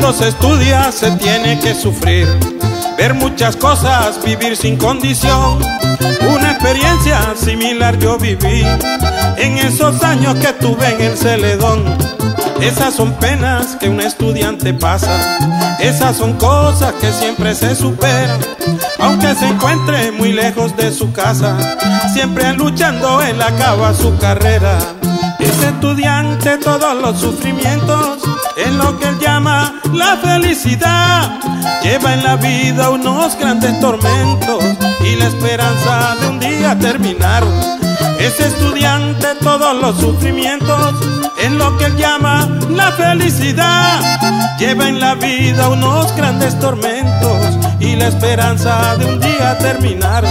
Cuando se estudia se tiene que sufrir, ver muchas cosas, vivir sin condición. Una experiencia similar yo viví en esos años que tuve en el Celedón. Esas son penas que un estudiante pasa, esas son cosas que siempre se superan. Aunque se encuentre muy lejos de su casa, siempre luchando él acaba su carrera. Ese estudiante todos los sufrimientos es lo que él llama la felicidad. Lleva en la vida unos grandes tormentos y la esperanza de un día terminar. Ese estudiante todos los sufrimientos es lo que él llama la felicidad. Lleva en la vida unos grandes tormentos y la esperanza de un día terminar.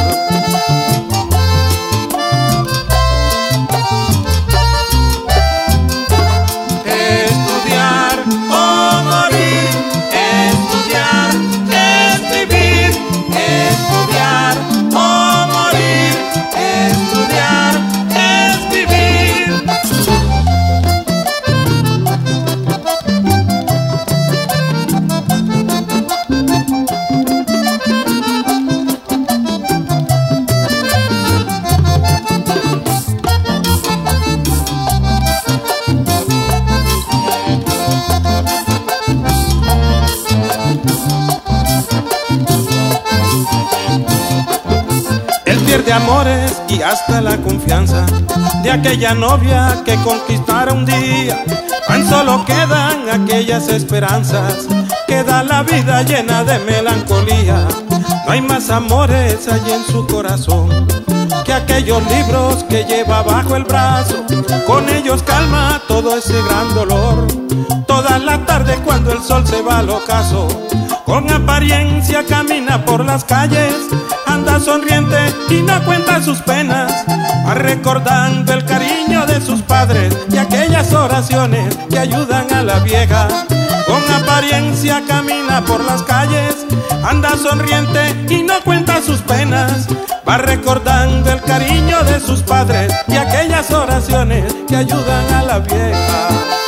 Pierde amores y hasta la confianza de aquella novia que conquistara un día. Tan solo quedan aquellas esperanzas, queda la vida llena de melancolía. No hay más amores allí en su corazón que aquellos libros que lleva bajo el brazo. Con ellos calma todo ese gran dolor. Toda la tarde cuando el sol se va al ocaso, con apariencia camina por las calles, anda sonriente y no cuenta sus penas, va recordando el cariño de sus padres y aquellas oraciones que ayudan a la vieja. Con apariencia camina por las calles, anda sonriente y no cuenta sus penas, va recordando el cariño de sus padres y aquellas oraciones que ayudan a la vieja.